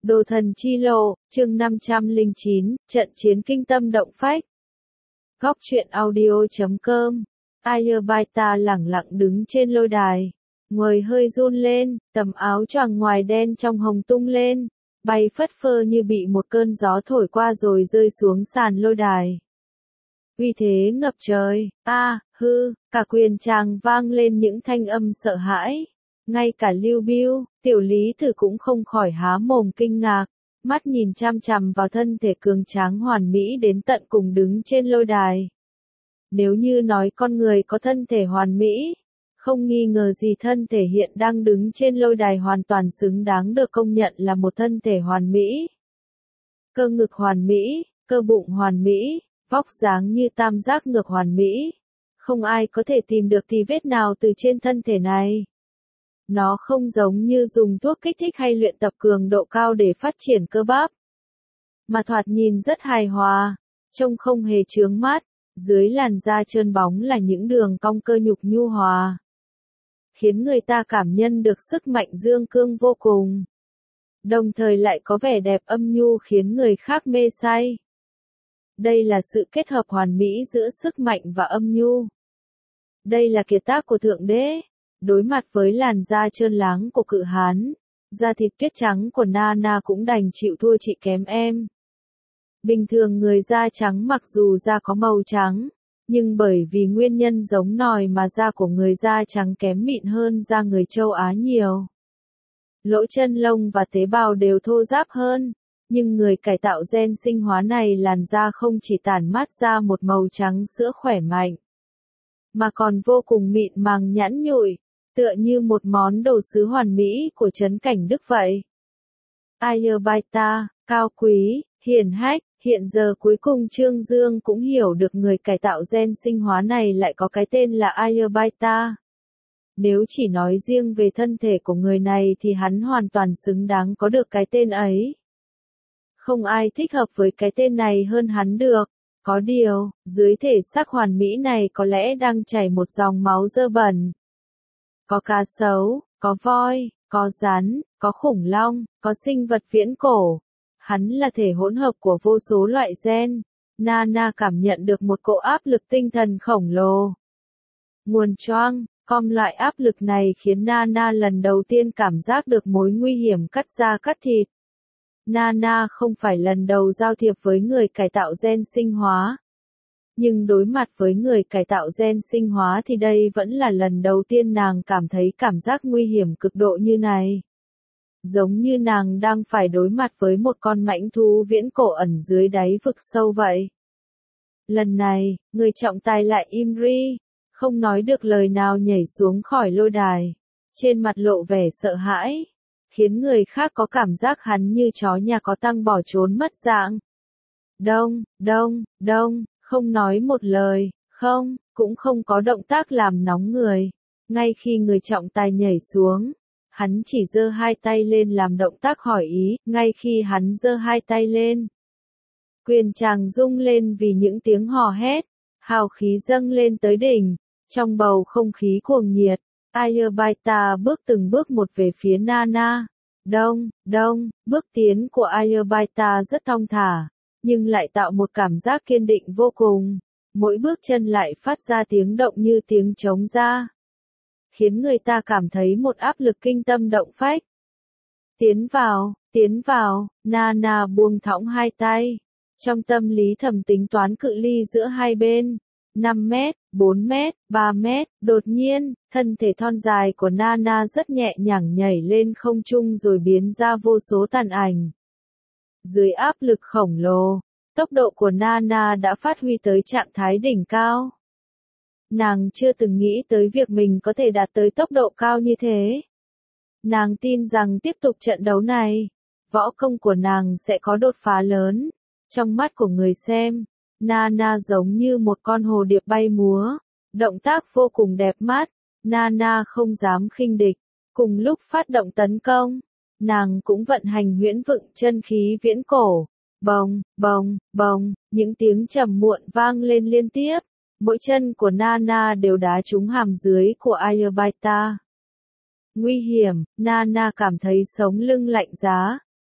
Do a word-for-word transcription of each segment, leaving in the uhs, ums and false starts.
Đồ thần chi lộ, chương năm trăm lẻ chín, trận chiến kinh tâm động phách. Góc truyện audio chấm com. Ayurveda lẳng lặng đứng trên lôi đài. Người hơi run lên, tầm áo choàng ngoài đen trong hồng tung lên, bay phất phơ như bị một cơn gió thổi qua rồi rơi xuống sàn lôi đài. Uy thế ngập trời, a, à, hư, cả quyền tràng vang lên những thanh âm sợ hãi. Ngay cả Lưu Bưu, Tiểu Lý Tử cũng không khỏi há mồm kinh ngạc, mắt nhìn chằm chằm vào thân thể cường tráng hoàn mỹ đến tận cùng đứng trên lôi đài. Nếu như nói con người có thân thể hoàn mỹ, không nghi ngờ gì thân thể hiện đang đứng trên lôi đài hoàn toàn xứng đáng được công nhận là một thân thể hoàn mỹ. Cơ ngực hoàn mỹ, cơ bụng hoàn mỹ, vóc dáng như tam giác ngược hoàn mỹ. Không ai có thể tìm được tì vết nào từ trên thân thể này. Nó không giống như dùng thuốc kích thích hay luyện tập cường độ cao để phát triển cơ bắp, mà thoạt nhìn rất hài hòa, trông không hề chướng mắt, dưới làn da trơn bóng là những đường cong cơ nhục nhu hòa, khiến người ta cảm nhận được sức mạnh dương cương vô cùng, đồng thời lại có vẻ đẹp âm nhu khiến người khác mê say. Đây là sự kết hợp hoàn mỹ giữa sức mạnh và âm nhu. Đây là kiệt tác của Thượng Đế. Đối mặt với làn da trơn láng của cự hán, da thịt tuyết trắng của Nana cũng đành chịu thua chị kém em. Bình thường người da trắng mặc dù da có màu trắng, nhưng bởi vì nguyên nhân giống nòi mà da của người da trắng kém mịn hơn da người châu Á nhiều. Lỗ chân lông và tế bào đều thô ráp hơn, nhưng người cải tạo gen sinh hóa này làn da không chỉ tản mát ra một màu trắng sữa khỏe mạnh, mà còn vô cùng mịn màng nhẵn nhụi, tựa như một món đồ sứ hoàn mỹ của trấn cảnh Đức vậy. Ayurveda, cao quý, hiển hách, hiện giờ cuối cùng Trương Dương cũng hiểu được người cải tạo gen sinh hóa này lại có cái tên là Ayurveda. Nếu chỉ nói riêng về thân thể của người này thì hắn hoàn toàn xứng đáng có được cái tên ấy. Không ai thích hợp với cái tên này hơn hắn được. Có điều, dưới thể xác hoàn mỹ này có lẽ đang chảy một dòng máu dơ bẩn. Có cá sấu, có voi, có rắn, có khủng long, có sinh vật viễn cổ. Hắn là thể hỗn hợp của vô số loại gen. Nana cảm nhận được một cỗ áp lực tinh thần khổng lồ. Nguồn choang, com loại áp lực này khiến Nana lần đầu tiên cảm giác được mối nguy hiểm cắt da cắt thịt. Nana không phải lần đầu giao thiệp với người cải tạo gen sinh hóa. Nhưng đối mặt với người cải tạo gen sinh hóa thì đây vẫn là lần đầu tiên nàng cảm thấy cảm giác nguy hiểm cực độ như này. Giống như nàng đang phải đối mặt với một con mãnh thú viễn cổ ẩn dưới đáy vực sâu vậy. Lần này, người trọng tài lại im ri, không nói được lời nào nhảy xuống khỏi lôi đài, trên mặt lộ vẻ sợ hãi, khiến người khác có cảm giác hắn như chó nhà có tăng bỏ trốn mất dạng. Đông, đông, đông. Không nói một lời, không, cũng không có động tác làm nóng người. Ngay khi người trọng tài nhảy xuống, hắn chỉ giơ hai tay lên làm động tác hỏi ý, ngay khi hắn giơ hai tay lên. Quyền tràng rung lên vì những tiếng hò hét, hào khí dâng lên tới đỉnh, trong bầu không khí cuồng nhiệt, Ayurveda bước từng bước một về phía Nana. Đông, đông, bước tiến của Ayurveda rất thong thả, nhưng lại tạo một cảm giác kiên định vô cùng. Mỗi bước chân lại phát ra tiếng động như tiếng trống da, khiến người ta cảm thấy một áp lực kinh tâm động phách. Tiến vào, tiến vào, Nana buông thõng hai tay. Trong tâm lý thầm tính toán cự ly giữa hai bên. năm mét, bốn mét, ba mét, đột nhiên, thân thể thon dài của Nana rất nhẹ nhàng nhảy lên không trung rồi biến ra vô số tàn ảnh. Dưới áp lực khổng lồ, tốc độ của Nana đã phát huy tới trạng thái đỉnh cao. Nàng chưa từng nghĩ tới việc mình có thể đạt tới tốc độ cao như thế. Nàng tin rằng tiếp tục trận đấu này, võ công của nàng sẽ có đột phá lớn. Trong mắt của người xem, Nana giống như một con hồ điệp bay múa, động tác vô cùng đẹp mắt. Nana không dám khinh địch, cùng lúc phát động tấn công. Nàng cũng vận hành huyễn vựng chân khí viễn cổ, bồng, bồng, bồng, những tiếng trầm muộn vang lên liên tiếp, mỗi chân của Nana đều đá trúng hàm dưới của Ayurveda. Nguy hiểm, Nana cảm thấy sống lưng lạnh giá,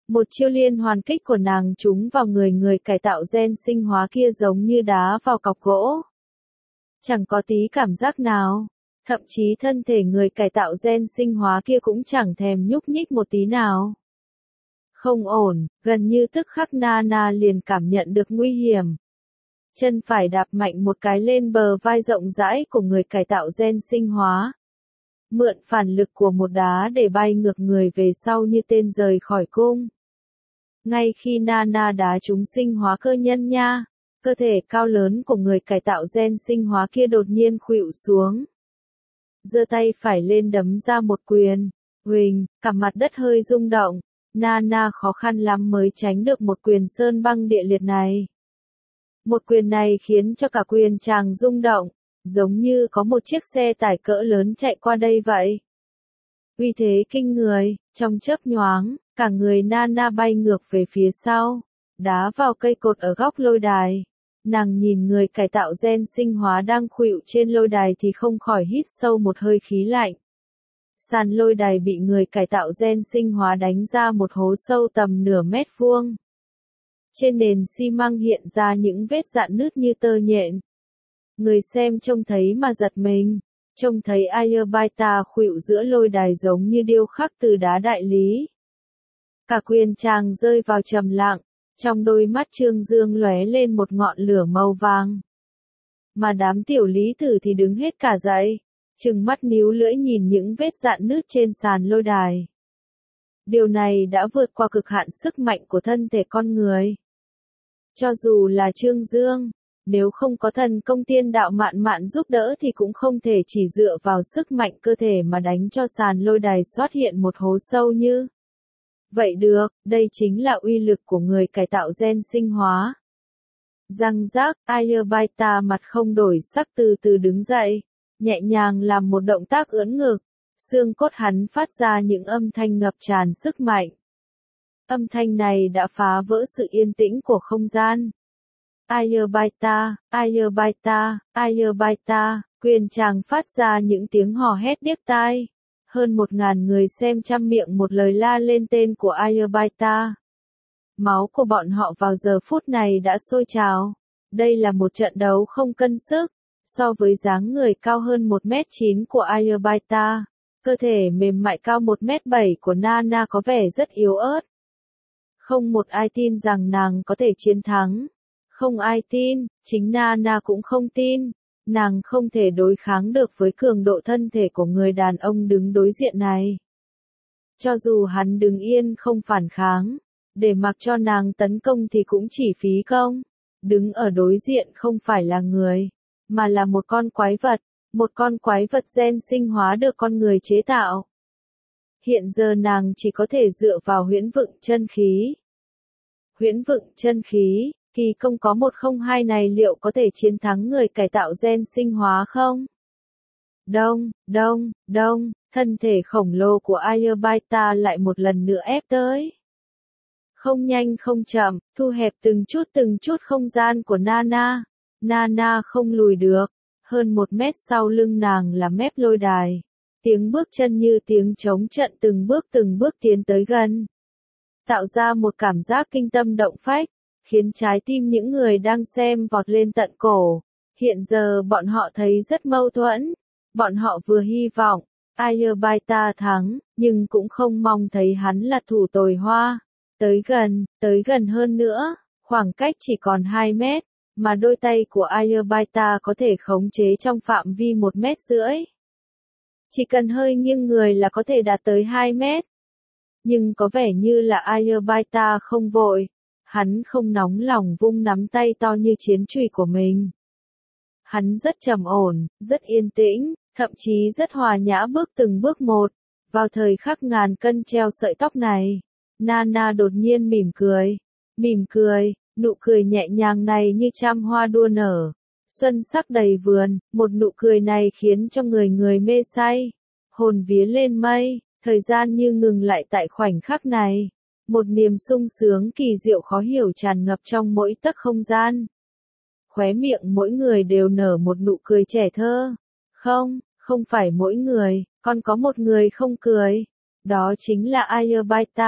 Một chiêu liên hoàn kích của nàng trúng vào người người cải tạo gen sinh hóa kia giống như đá vào cọc gỗ. Chẳng có tí cảm giác nào. Thậm chí thân thể người cải tạo gen sinh hóa kia cũng chẳng thèm nhúc nhích một tí nào. Không ổn, gần như tức khắc Nana liền cảm nhận được nguy hiểm. Chân phải đạp mạnh một cái lên bờ vai rộng rãi của người cải tạo gen sinh hóa. Mượn phản lực của một đá để bay ngược người về sau như tên rời khỏi cung. Ngay khi Nana đá trúng sinh hóa cơ nhân nha, cơ thể cao lớn của người cải tạo gen sinh hóa kia đột nhiên khuỵu xuống. Giơ tay phải lên đấm ra một quyền, huỳnh, cả mặt đất hơi rung động, Nana khó khăn lắm mới tránh được một quyền sơn băng địa liệt này. Một quyền này khiến cho cả quyền tràng rung động, giống như có một chiếc xe tải cỡ lớn chạy qua đây vậy. Uy thế kinh người, trong chớp nhoáng, cả người Nana bay ngược về phía sau, đá vào cây cột ở góc lôi đài. Nàng nhìn người cải tạo gen sinh hóa đang khuỵu trên lôi đài thì không khỏi hít sâu một hơi khí lạnh. Sàn lôi đài bị người cải tạo gen sinh hóa đánh ra một hố sâu tầm nửa mét vuông. Trên nền xi măng hiện ra những vết rạn nứt như tơ nhện. Người xem trông thấy mà giật mình, trông thấy Ayurbaita khuỵu giữa lôi đài giống như điêu khắc từ đá đại lý. Cả quyền chàng rơi vào trầm lặng, trong đôi mắt Trương Dương lóe lên một ngọn lửa màu vàng. Mà đám tiểu lý tử thì đứng hết cả dậy, trừng mắt níu lưỡi nhìn những vết rạn nứt trên sàn lôi đài. Điều này đã vượt qua cực hạn sức mạnh của thân thể con người. Cho dù là Trương Dương, nếu không có thần công tiên đạo mạn mạn giúp đỡ thì cũng không thể chỉ dựa vào sức mạnh cơ thể mà đánh cho sàn lôi đài xuất hiện một hố sâu như vậy được. Đây chính là uy lực của người cải tạo gen sinh hóa. Răng rác, Ayurbaita mặt không đổi sắc từ từ đứng dậy, nhẹ nhàng làm một động tác ưỡn ngực, xương cốt hắn phát ra những âm thanh ngập tràn sức mạnh. Âm thanh này đã phá vỡ sự yên tĩnh của không gian. Ayurbaita, Ayurbaita, Ayurbaita, quyền chàng phát ra những tiếng hò hét điếc tai. Hơn một ngàn người xem trăm miệng một lời la lên tên của Ayurbaita. Máu của bọn họ vào giờ phút này đã sôi trào. Đây là một trận đấu không cân sức. So với dáng người cao hơn một mét chín của Ayurbaita, cơ thể mềm mại cao một mét bảy của Nana có vẻ rất yếu ớt. Không một ai tin rằng nàng có thể chiến thắng. Không ai tin, chính Nana cũng không tin. Nàng không thể đối kháng được với cường độ thân thể của người đàn ông đứng đối diện này. Cho dù hắn đứng yên không phản kháng, để mặc cho nàng tấn công thì cũng chỉ phí công. Đứng ở đối diện không phải là người, mà là một con quái vật, một con quái vật gen sinh hóa được con người chế tạo. Hiện giờ nàng chỉ có thể dựa vào huyễn vựng chân khí. Huyễn vựng chân khí, kỳ công có một không hai này liệu có thể chiến thắng người cải tạo gen sinh hóa không? Đông, đông, đông, thân thể khổng lồ của Ayurbaita lại một lần nữa ép tới. Không nhanh không chậm, thu hẹp từng chút từng chút không gian của Nana. Nana không lùi được, hơn một mét sau lưng nàng là mép lôi đài. Tiếng bước chân như tiếng trống trận từng bước từng bước tiến tới gần. Tạo ra một cảm giác kinh tâm động phách, khiến trái tim những người đang xem vọt lên tận cổ. Hiện giờ bọn họ thấy rất mâu thuẫn. Bọn họ vừa hy vọng Ayurbaita thắng, nhưng cũng không mong thấy hắn là thủ tồi hoa. Tới gần, tới gần hơn nữa, khoảng cách chỉ còn hai mét, mà đôi tay của Ayurbaita có thể khống chế trong phạm vi một mét rưỡi. Chỉ cần hơi nghiêng người là có thể đạt tới hai mét. Nhưng có vẻ như là Ayurbaita không vội, hắn không nóng lòng vung nắm tay to như chiến chùy của mình. Hắn rất trầm ổn, rất yên tĩnh, thậm chí rất hòa nhã bước từng bước một. Vào thời khắc ngàn cân treo sợi tóc này, Nana đột nhiên mỉm cười. Mỉm cười, nụ cười nhẹ nhàng này như trăm hoa đua nở. Xuân sắc đầy vườn, một nụ cười này khiến cho người người mê say. Hồn vía lên mây, thời gian như ngừng lại tại khoảnh khắc này. Một niềm sung sướng kỳ diệu khó hiểu tràn ngập trong mỗi tấc không gian. Khóe miệng mỗi người đều nở một nụ cười trẻ thơ. Không, không phải mỗi người, còn có một người không cười. Đó chính là Ayurbaita.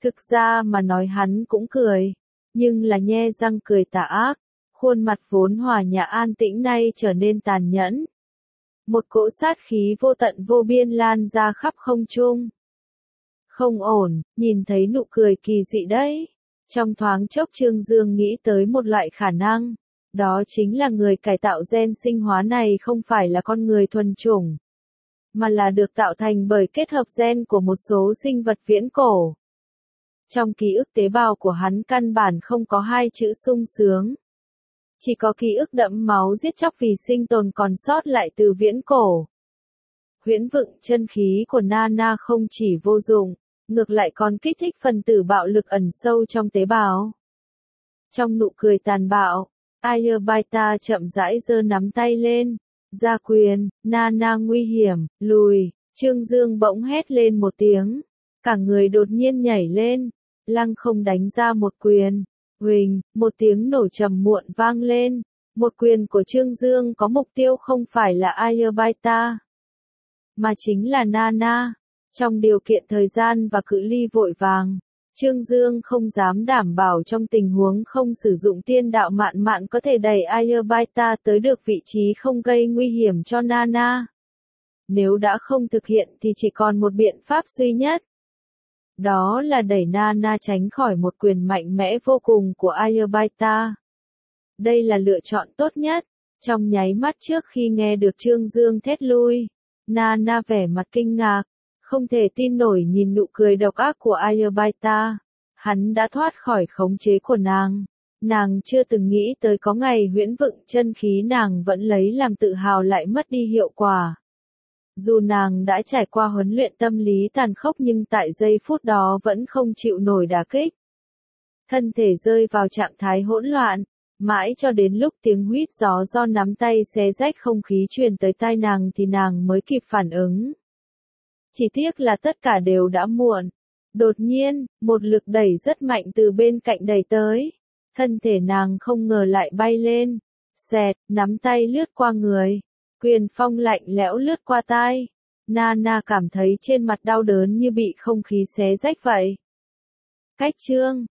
Thực ra mà nói hắn cũng cười, nhưng là nhe răng cười tà ác, khuôn mặt vốn hòa nhã an tĩnh nay trở nên tàn nhẫn. Một cỗ sát khí vô tận vô biên lan ra khắp không trung. Không ổn, nhìn thấy nụ cười kỳ dị đấy. Trong thoáng chốc Trương Dương nghĩ tới một loại khả năng, đó chính là người cải tạo gen sinh hóa này không phải là con người thuần chủng, mà là được tạo thành bởi kết hợp gen của một số sinh vật viễn cổ. Trong ký ức tế bào của hắn căn bản không có hai chữ sung sướng. Chỉ có ký ức đẫm máu giết chóc vì sinh tồn còn sót lại từ viễn cổ. Huyễn vựng chân khí của Nana không chỉ vô dụng, ngược lại còn kích thích phần tử bạo lực ẩn sâu trong tế bào. Trong nụ cười tàn bạo, Ayurveda chậm rãi giơ nắm tay lên, ra quyền, Nana nguy hiểm, lùi, Trương Dương bỗng hét lên một tiếng, cả người đột nhiên nhảy lên, lăng không đánh ra một quyền, huỳnh, một tiếng nổ trầm muộn vang lên, một quyền của Trương Dương có mục tiêu không phải là Ayurveda, mà chính là Nana. Trong điều kiện thời gian và cự ly vội vàng, Trương Dương không dám đảm bảo trong tình huống không sử dụng tiên đạo mạn mạn có thể đẩy Ayurveda tới được vị trí không gây nguy hiểm cho Nana. Nếu đã không thực hiện thì chỉ còn một biện pháp duy nhất. Đó là đẩy Nana tránh khỏi một quyền mạnh mẽ vô cùng của Ayurveda. Đây là lựa chọn tốt nhất. Trong nháy mắt trước khi nghe được Trương Dương thét lui, Nana vẻ mặt kinh ngạc, không thể tin nổi nhìn nụ cười độc ác của Ayurveda. Hắn đã thoát khỏi khống chế của nàng. Nàng chưa từng nghĩ tới có ngày huyễn vựng chân khí nàng vẫn lấy làm tự hào lại mất đi hiệu quả. Dù nàng đã trải qua huấn luyện tâm lý tàn khốc nhưng tại giây phút đó vẫn không chịu nổi đả kích. Thân thể rơi vào trạng thái hỗn loạn, mãi cho đến lúc tiếng huýt gió do nắm tay xé rách không khí truyền tới tai nàng thì nàng mới kịp phản ứng. Chỉ tiếc là tất cả đều đã muộn. Đột nhiên, một lực đẩy rất mạnh từ bên cạnh đẩy tới. Thân thể nàng không ngờ lại bay lên. Xẹt, nắm tay lướt qua người. Quyền phong lạnh lẽo lướt qua tai. Nana cảm thấy trên mặt đau đớn như bị không khí xé rách vậy. Cách chương